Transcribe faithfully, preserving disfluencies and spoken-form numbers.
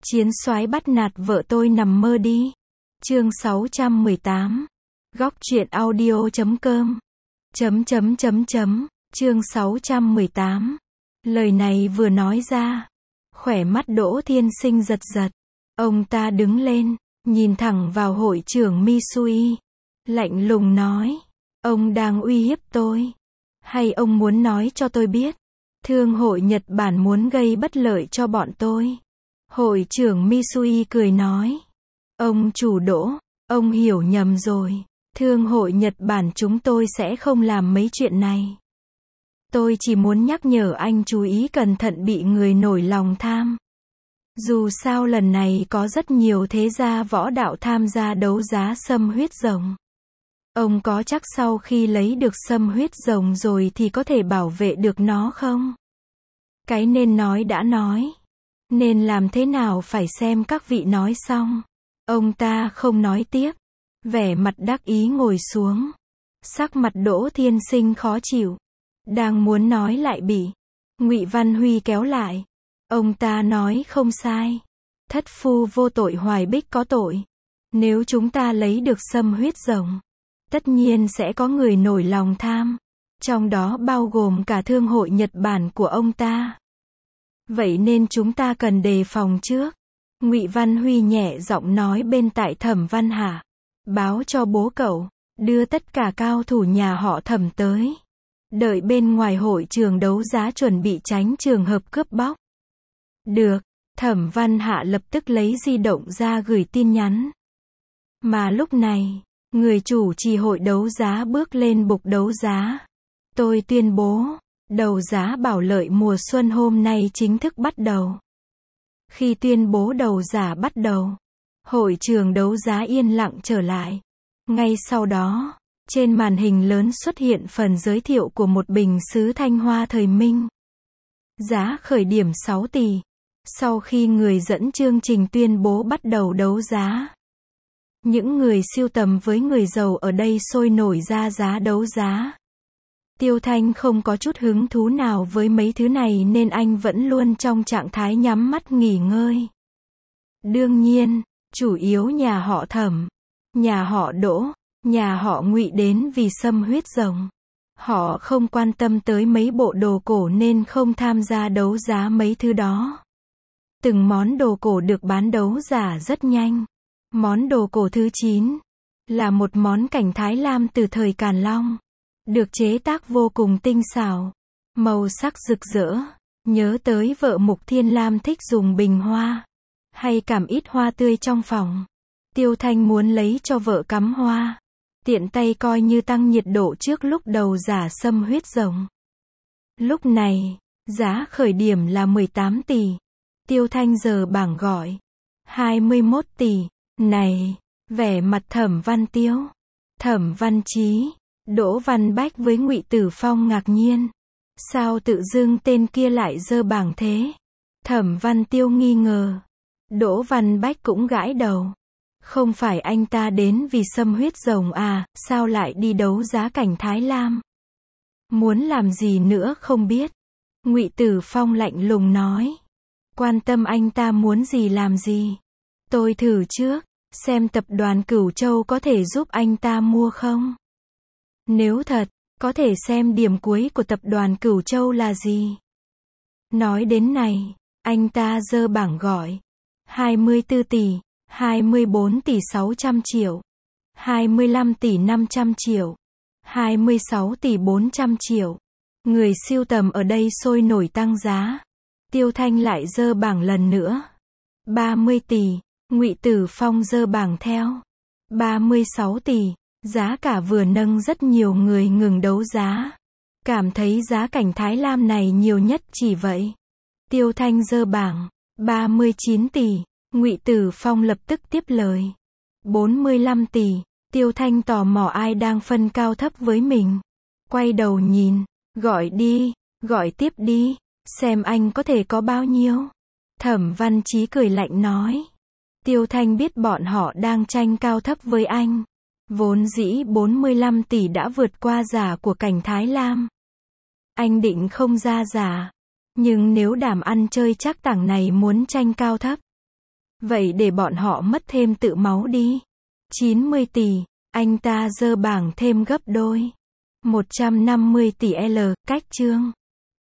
Chiến soái bắt nạt vợ tôi nằm mơ đi. Chương sáu trăm mười tám. Góc truyện audio chấm com. Chấm chấm chấm chấm. Chương sáu trăm mười tám. Lời này vừa nói ra, khỏe mắt Đỗ Thiên Sinh giật giật. Ông ta đứng lên, nhìn thẳng vào hội trưởng Misui, lạnh lùng nói, ông đang uy hiếp tôi, hay ông muốn nói cho tôi biết, thương hội Nhật Bản muốn gây bất lợi cho bọn tôi? Hội trưởng Misui cười nói, ông chủ Đỗ, ông hiểu nhầm rồi, thương hội Nhật Bản chúng tôi sẽ không làm mấy chuyện này. Tôi chỉ muốn nhắc nhở anh chú ý cẩn thận bị người nổi lòng tham. Dù sao lần này có rất nhiều thế gia võ đạo tham gia đấu giá sâm huyết rồng. Ông có chắc sau khi lấy được sâm huyết rồng rồi thì có thể bảo vệ được nó không? Cái nên nói đã nói. Nên làm thế nào phải xem các vị nói xong. Ông ta không nói tiếp. Vẻ mặt đắc ý ngồi xuống. Sắc mặt Đỗ Thiên Sinh khó chịu. Đang muốn nói lại bị Ngụy Văn Huy kéo lại. Ông ta nói không sai. Thất phu vô tội Hoài Bích có tội. Nếu chúng ta lấy được sâm huyết rồng, tất nhiên sẽ có người nổi lòng tham. Trong đó bao gồm cả thương hội Nhật Bản của ông ta. Vậy nên chúng ta cần đề phòng trước. Ngụy Văn Huy nhẹ giọng nói bên tai Thẩm Văn Hạ. Báo cho bố cậu, đưa tất cả cao thủ nhà họ Thẩm tới. Đợi bên ngoài hội trường đấu giá chuẩn bị tránh trường hợp cướp bóc. Được, Thẩm Văn Hạ lập tức lấy di động ra gửi tin nhắn. Mà lúc này, người chủ trì hội đấu giá bước lên bục đấu giá. Tôi tuyên bố, đấu giá Bảo Lợi mùa xuân hôm nay chính thức bắt đầu. Khi tuyên bố đấu giá bắt đầu, hội trường đấu giá yên lặng trở lại. Ngay sau đó, trên màn hình lớn xuất hiện phần giới thiệu của một bình sứ Thanh Hoa thời Minh. Giá khởi điểm sáu tỷ. Sau khi người dẫn chương trình tuyên bố bắt đầu đấu giá, những người sưu tầm với người giàu ở đây sôi nổi ra giá đấu giá. Tiêu Thanh không có chút hứng thú nào với mấy thứ này nên anh vẫn luôn trong trạng thái nhắm mắt nghỉ ngơi. Đương nhiên, chủ yếu nhà họ Thẩm, nhà họ Đỗ, nhà họ Ngụy đến vì sâm huyết rồng. Họ không quan tâm tới mấy bộ đồ cổ nên không tham gia đấu giá mấy thứ đó. Từng món đồ cổ được bán đấu giá rất nhanh. Món đồ cổ thứ chín là một món cảnh Thái Lam từ thời Càn Long, được chế tác vô cùng tinh xảo, màu sắc rực rỡ, nhớ tới vợ Mục Thiên Lam thích dùng bình hoa, hay cắm ít hoa tươi trong phòng. Tiêu Thanh muốn lấy cho vợ cắm hoa, tiện tay coi như tăng nhiệt độ trước lúc đầu giá sâm huyết rồng. Lúc này, giá khởi điểm là mười tám tỷ. Tiêu Thanh giờ bảng gọi hai mươi mốt tỷ. Này, vẻ mặt Thẩm Văn Tiêu, Thẩm Văn Chí, Đỗ Văn Bách với Ngụy Tử Phong ngạc nhiên. Sao tự dưng tên kia lại dơ bảng thế? Thẩm Văn Tiêu nghi ngờ. Đỗ Văn Bách cũng gãi đầu. Không phải anh ta đến vì sâm huyết rồng à, sao lại đi đấu giá cảnh Thái Lam? Muốn làm gì nữa không biết. Ngụy Tử Phong lạnh lùng nói. Quan tâm anh ta muốn gì làm gì. Tôi thử trước, xem tập đoàn Cửu Châu có thể giúp anh ta mua không? Nếu thật, có thể xem điểm cuối của tập đoàn Cửu Châu là gì? Nói đến này, anh ta giơ bảng gọi. hai mươi tư tỷ, hai mươi bốn tỷ sáu trăm triệu, hai mươi lăm tỷ năm trăm triệu, hai mươi sáu tỷ bốn trăm triệu. Người sưu tầm ở đây sôi nổi tăng giá. Tiêu Thanh lại giơ bảng lần nữa. ba mươi tỷ. Ngụy Tử Phong giơ bảng theo. ba mươi sáu tỷ. Giá cả vừa nâng rất nhiều người ngừng đấu giá. Cảm thấy giá cảnh Thái Lam này nhiều nhất chỉ vậy. Tiêu Thanh giơ bảng. ba mươi chín tỷ. Ngụy Tử Phong lập tức tiếp lời. bốn mươi lăm tỷ. Tiêu Thanh tò mò ai đang phân cao thấp với mình. Quay đầu nhìn. Gọi đi. Gọi tiếp đi. Xem anh có thể có bao nhiêu. Thẩm Văn Chí cười lạnh nói. Tiêu Thanh biết bọn họ đang tranh cao thấp với anh. Vốn dĩ bốn mươi lăm tỷ đã vượt qua giá của cảnh Thái Lam. Anh định không ra giá. Nhưng nếu đảm ăn chơi chắc tảng này muốn tranh cao thấp. Vậy để bọn họ mất thêm tự máu đi. chín mươi tỷ, anh ta dơ bảng thêm gấp đôi. một trăm năm mươi tỷ L, cách chương.